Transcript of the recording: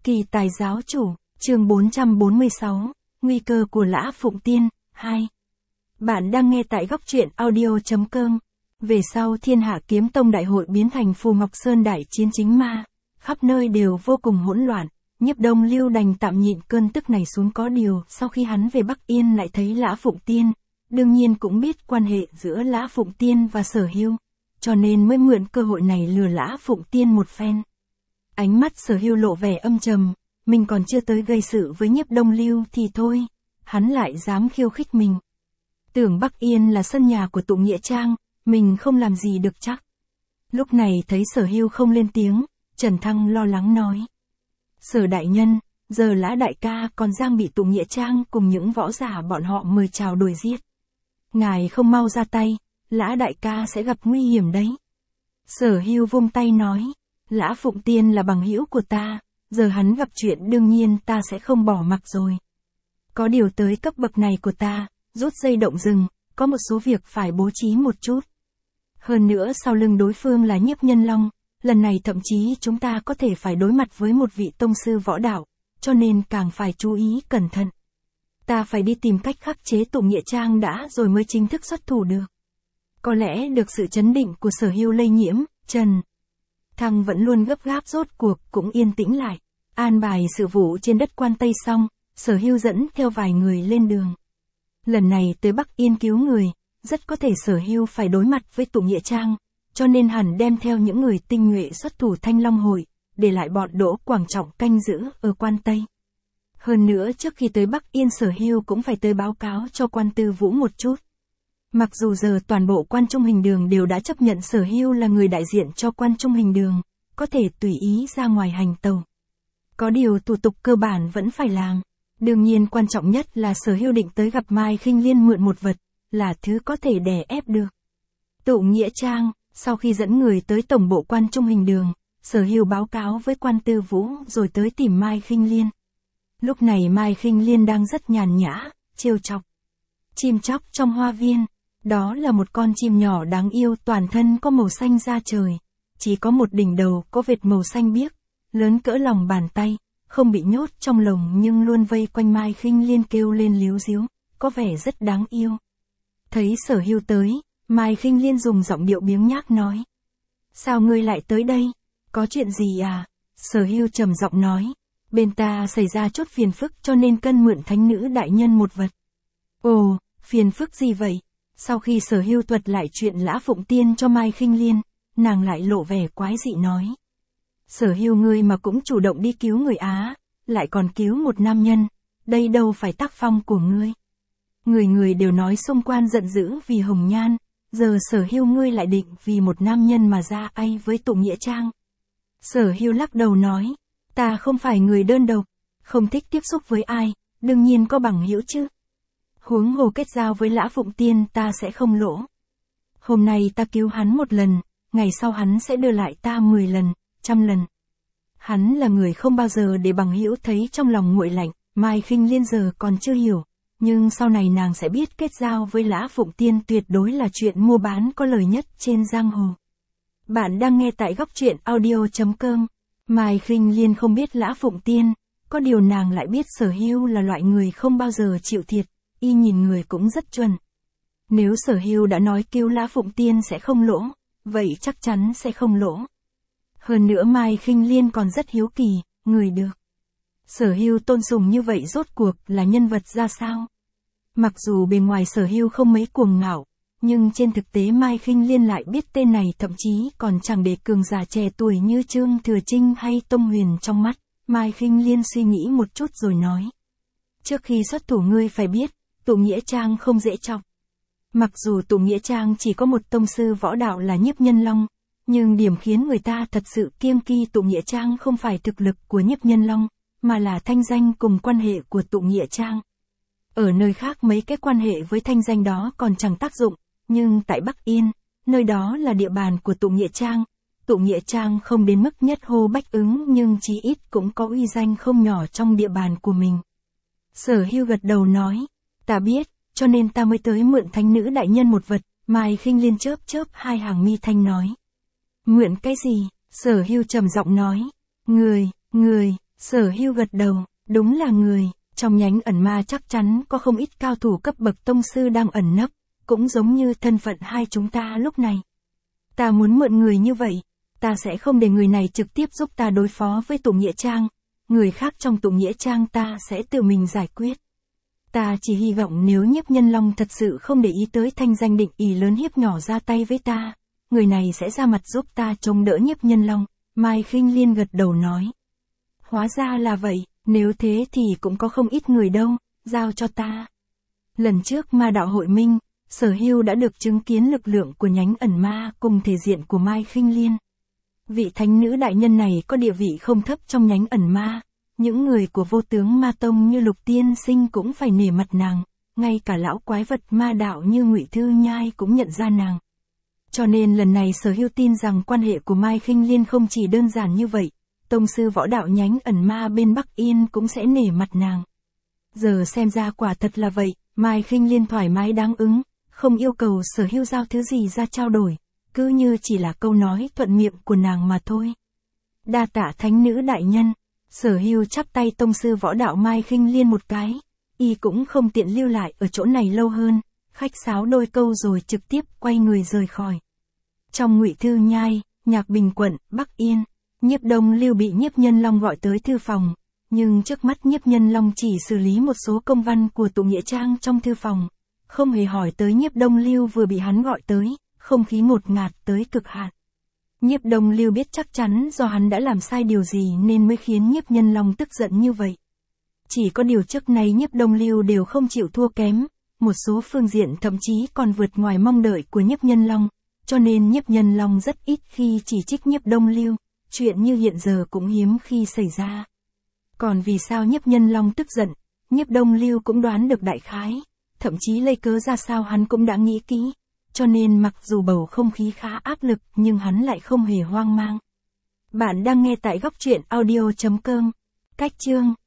Kỳ tài giáo chủ, chương 446, Nguy cơ của Lã Phụng Tiên, 2. Bạn đang nghe tại góc truyện audio.com. Về sau Thiên Hạ Kiếm Tông đại hội biến thành Phù Ngọc Sơn đại chiến chính ma, khắp nơi đều vô cùng hỗn loạn, Nhiếp Đông Lưu đành tạm nhịn cơn tức này xuống, có điều sau khi hắn về Bắc Yên lại thấy Lã Phụng Tiên, đương nhiên cũng biết quan hệ giữa Lã Phụng Tiên và Sở Hưu, cho nên mới mượn cơ hội này lừa Lã Phụng Tiên một phen. Ánh mắt Sở Hưu lộ vẻ âm trầm, mình còn chưa tới gây sự với Nhiếp Đông Lưu thì thôi, hắn lại dám khiêu khích mình. Tưởng Bắc Yên là sân nhà của Tụ Nghĩa Trang, mình không làm gì được chắc. Lúc này thấy Sở Hưu không lên tiếng, Trần Thăng lo lắng nói. Sở đại nhân, giờ Lã đại ca còn đang bị Tụ Nghĩa Trang cùng những võ giả bọn họ mời chào đuổi giết. Ngài không mau ra tay, Lã đại ca sẽ gặp nguy hiểm đấy. Sở Hưu vung tay nói, Lã Phụng Tiên là bằng hữu của ta, giờ hắn gặp chuyện đương nhiên ta sẽ không bỏ mặc rồi. Có điều tới cấp bậc này của ta, rút dây động rừng, có một số việc phải bố trí một chút. Hơn nữa sau lưng đối phương là Nhiếp Nhân Long, lần này thậm chí chúng ta có thể phải đối mặt với một vị tông sư võ đạo, cho nên càng phải chú ý cẩn thận. Ta phải đi tìm cách khắc chế Tụ Nghĩa Trang đã rồi mới chính thức xuất thủ được. Có lẽ được sự chấn định của Sở Hưu lây nhiễm, Trần Thăng vẫn luôn gấp gáp, rốt cuộc cũng yên tĩnh lại. An bài sự vụ trên đất Quan Tây xong, Sở Hưu dẫn theo vài người lên đường. Lần này tới Bắc Yên cứu người, rất có thể Sở Hưu phải đối mặt với Tụ Nghĩa Trang, cho nên hẳn đem theo những người tinh nhuệ xuất thủ Thanh Long Hội, để lại bọn Đỗ Quảng Trọng canh giữ ở Quan Tây. Hơn nữa trước khi tới Bắc Yên Sở Hưu cũng phải tới báo cáo cho Quan Tư Vũ một chút. Mặc dù giờ toàn bộ Quan Trung Hình Đường đều đã chấp nhận Sở Hưu là người đại diện cho Quan Trung Hình Đường, có thể tùy ý ra ngoài hành tàu. Có điều thủ tục cơ bản vẫn phải làm. Đương nhiên quan trọng nhất là Sở Hưu định tới gặp Mai Khinh Liên mượn một vật, là thứ có thể đè ép được. Tụ Nghĩa Trang, sau khi dẫn người tới tổng bộ Quan Trung Hình Đường, Sở Hưu báo cáo với Quan Tư Vũ rồi tới tìm Mai Khinh Liên. Lúc này Mai Khinh Liên đang rất nhàn nhã, trêu chọc chim chóc trong hoa viên. Đó là một con chim nhỏ đáng yêu, toàn thân có màu xanh da trời, chỉ có một đỉnh đầu có vệt màu xanh biếc, lớn cỡ lòng bàn tay, không bị nhốt trong lồng nhưng luôn vây quanh Mai Khinh Liên kêu lên líu ríu, có vẻ rất đáng yêu. Thấy Sở Hưu tới, Mai Khinh Liên dùng giọng điệu biếng nhác nói. Sao ngươi lại tới đây? Có chuyện gì à? Sở Hưu trầm giọng nói. Bên ta xảy ra chút phiền phức cho nên cần mượn thánh nữ đại nhân một vật. Ồ, phiền phức gì vậy? Sau khi Sở Hưu thuật lại chuyện Lã Phụng Tiên cho Mai Khinh Liên, nàng lại lộ vẻ quái dị nói. Sở Hưu ngươi mà cũng chủ động đi cứu người Á, lại còn cứu một nam nhân, đây đâu phải tác phong của ngươi. Người đều nói xung quan giận dữ vì Hồng Nhan, giờ Sở Hưu ngươi lại định vì một nam nhân mà ra ai với Tụ Nghĩa Trang. Sở Hưu lắc đầu nói, ta không phải người đơn độc, không thích tiếp xúc với ai, đương nhiên có bằng hữu chứ. Huống hồ kết giao với Lã Phụng Tiên ta sẽ không lỗ. Hôm nay ta cứu hắn một lần, ngày sau hắn sẽ đưa lại ta 10 lần, 100 lần. Hắn là người không bao giờ để bằng hữu thấy trong lòng nguội lạnh. Mai Khinh Liên giờ còn chưa hiểu, nhưng sau này nàng sẽ biết kết giao với Lã Phụng Tiên tuyệt đối là chuyện mua bán có lời nhất trên giang hồ. Bạn đang nghe tại góc truyện audio.com. Mai Khinh Liên không biết Lã Phụng Tiên, có điều nàng lại biết Sở Hưu là loại người không bao giờ chịu thiệt, y nhìn người cũng rất chuẩn. Nếu Sở Hưu đã nói cứu Lã Phụng Tiên sẽ không lỗ, vậy chắc chắn sẽ không lỗ. Hơn nữa Mai Khinh Liên còn rất hiếu kỳ, người được Sở Hưu tôn sùng như vậy rốt cuộc là nhân vật ra sao? Mặc dù bề ngoài Sở Hưu không mấy cuồng ngạo, nhưng trên thực tế Mai Khinh Liên lại biết tên này, thậm chí còn chẳng để cường giả trẻ tuổi như Trương Thừa Trinh hay Tông Huyền trong mắt. Mai Khinh Liên suy nghĩ một chút rồi nói. Trước khi xuất thủ ngươi phải biết, Tụ Nghĩa Trang không dễ chọc. Mặc dù Tụ Nghĩa Trang chỉ có một tông sư võ đạo là Nhiếp Nhân Long, nhưng điểm khiến người ta thật sự kiêng kỵ Tụ Nghĩa Trang không phải thực lực của Nhiếp Nhân Long, mà là thanh danh cùng quan hệ của Tụ Nghĩa Trang. Ở nơi khác mấy cái quan hệ với thanh danh đó còn chẳng tác dụng, nhưng tại Bắc Yên, nơi đó là địa bàn của Tụ Nghĩa Trang. Tụ Nghĩa Trang không đến mức nhất hô bách ứng nhưng chí ít cũng có uy danh không nhỏ trong địa bàn của mình. Sở Hưu gật đầu nói, ta biết, cho nên ta mới tới mượn thánh nữ đại nhân một vật. Mai Khinh Liên chớp chớp hai hàng mi thanh nói. Mượn cái gì? Sở Hưu trầm giọng nói. Người, Sở Hưu gật đầu, đúng là người, trong nhánh ẩn ma chắc chắn có không ít cao thủ cấp bậc tông sư đang ẩn nấp, cũng giống như thân phận hai chúng ta lúc này. Ta muốn mượn người như vậy, ta sẽ không để người này trực tiếp giúp ta đối phó với tụ nghĩa trang, người khác trong tụ nghĩa trang ta sẽ tự mình giải quyết. Ta chỉ hy vọng nếu Nhiếp Nhân Long thật sự không để ý tới thanh danh Định Ỷ lớn hiếp nhỏ ra tay với ta, người này sẽ ra mặt giúp ta chống đỡ Nhiếp Nhân Long. Mai Khinh Liên gật đầu nói. Hóa ra là vậy, nếu thế thì cũng có không ít người đâu, giao cho ta. Lần trước ma đạo hội minh, Sở Hưu đã được chứng kiến lực lượng của nhánh ẩn ma cùng thể diện của Mai Khinh Liên. Vị thánh nữ đại nhân này có địa vị không thấp trong nhánh ẩn ma, những người của vô tướng ma tông như Lục Tiên Sinh cũng phải nể mặt nàng, ngay cả lão quái vật ma đạo như Ngụy Thư Nhai cũng nhận ra nàng. Cho nên lần này Sở Hưu tin rằng quan hệ của Mai Khinh Liên không chỉ đơn giản như vậy, tông sư võ đạo nhánh ẩn ma bên Bắc Yên cũng sẽ nể mặt nàng. Giờ xem ra quả thật là vậy, Mai Khinh Liên thoải mái đáng ứng, không yêu cầu Sở Hưu giao thứ gì ra trao đổi, cứ như chỉ là câu nói thuận miệng của nàng mà thôi. Đa tạ thánh nữ đại nhân, Sở Hưu chắp tay tông sư võ đạo Mai Khinh Liên một cái, y cũng không tiện lưu lại ở chỗ này lâu hơn, khách sáo đôi câu rồi trực tiếp quay người rời khỏi. Trong Ngụy Thư Nhai, Nhạc Bình quận, Bắc Yên, Nhiếp Đông Lưu bị Nhiếp Nhân Long gọi tới thư phòng, nhưng trước mắt Nhiếp Nhân Long chỉ xử lý một số công văn của tụ nghĩa trang trong thư phòng, không hề hỏi tới Nhiếp Đông Lưu vừa bị hắn gọi tới, không khí ngột ngạt tới cực hạn. Nhiếp Đông Lưu biết chắc chắn do hắn đã làm sai điều gì nên mới khiến Nhiếp Nhân Long tức giận như vậy. Chỉ có điều trước nay Nhiếp Đông Lưu đều không chịu thua kém, một số phương diện thậm chí còn vượt ngoài mong đợi của Nhiếp Nhân Long, cho nên Nhiếp Nhân Long rất ít khi chỉ trích Nhiếp Đông Lưu, chuyện như hiện giờ cũng hiếm khi xảy ra. Còn vì sao Nhiếp Nhân Long tức giận, Nhiếp Đông Lưu cũng đoán được đại khái, thậm chí lấy cớ ra sao hắn cũng đã nghĩ kỹ, cho nên mặc dù bầu không khí khá áp lực nhưng hắn lại không hề hoang mang. Bạn đang nghe tại góc truyện audio.com. Cách chương